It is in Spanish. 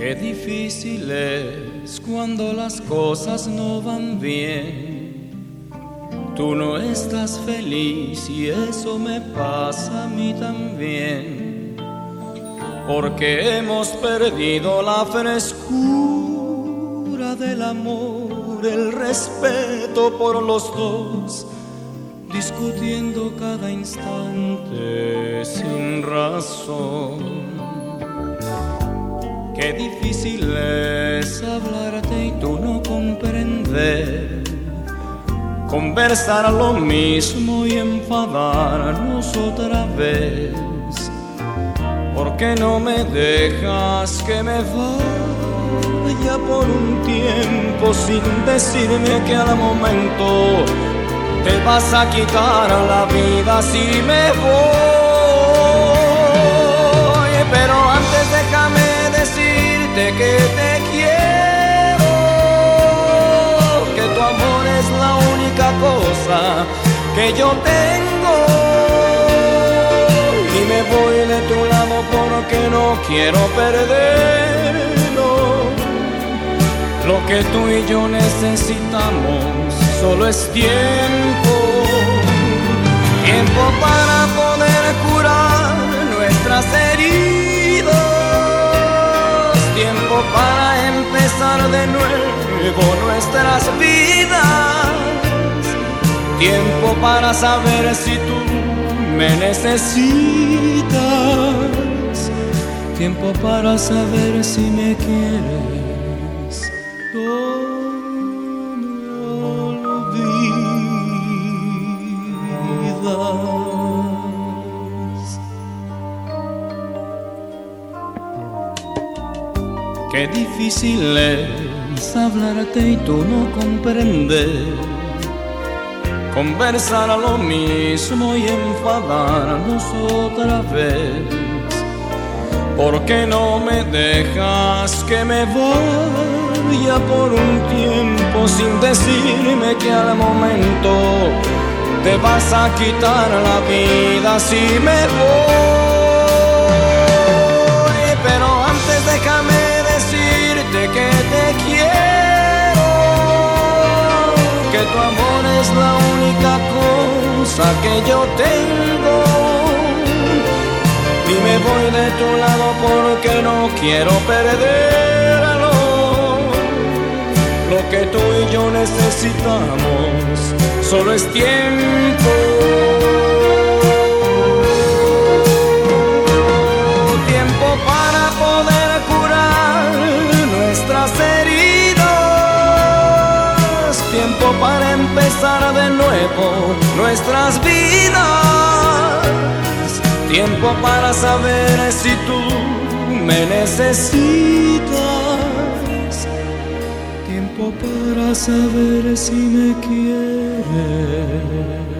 Qué difícil es cuando las cosas no van bien. Tú no estás feliz y eso me pasa a mí también. Porque hemos perdido la frescura del amor, el respeto por los dos, discutiendo cada instante sin razón. Qué difícil es hablarte y tú no comprender, conversar lo mismo y enfadarnos otra vez. ¿Por qué no me dejas que me vaya por un tiempo sin decirme que al momento te vas a quitar la vida si me voy? Pero antes déjame decirte que te quiero, que tu amor es la única cosa que yo tengo, y me voy de tu lado porque no quiero perderlo. Lo que tú y yo necesitamos solo es tiempo, tiempo para poder curar nuestras heridas, tiempo para empezar de nuevo nuestras vidas, tiempo para saber si tú me necesitas, tiempo para saber si me quieres. No me olvidas. Qué difícil es hablarte y tú no comprender, conversar a lo mismo y enfadarnos otra vez. ¿Por qué no me dejas que me vaya por un tiempo sin decirme que al momento te vas a quitar la vida si me voy? Pero antes déjame decirte que te quiero, que tu amor es la única cosa que yo tengo, y me voy de tu lado porque no quiero perderlo. Lo que tú y yo necesitamos solo es tiempo, tiempo para poder curar nuestras heridas, tiempo para empezar de nuevo nuestras vidas, tiempo para saber si tú me necesitas, tiempo para saber si me quieres.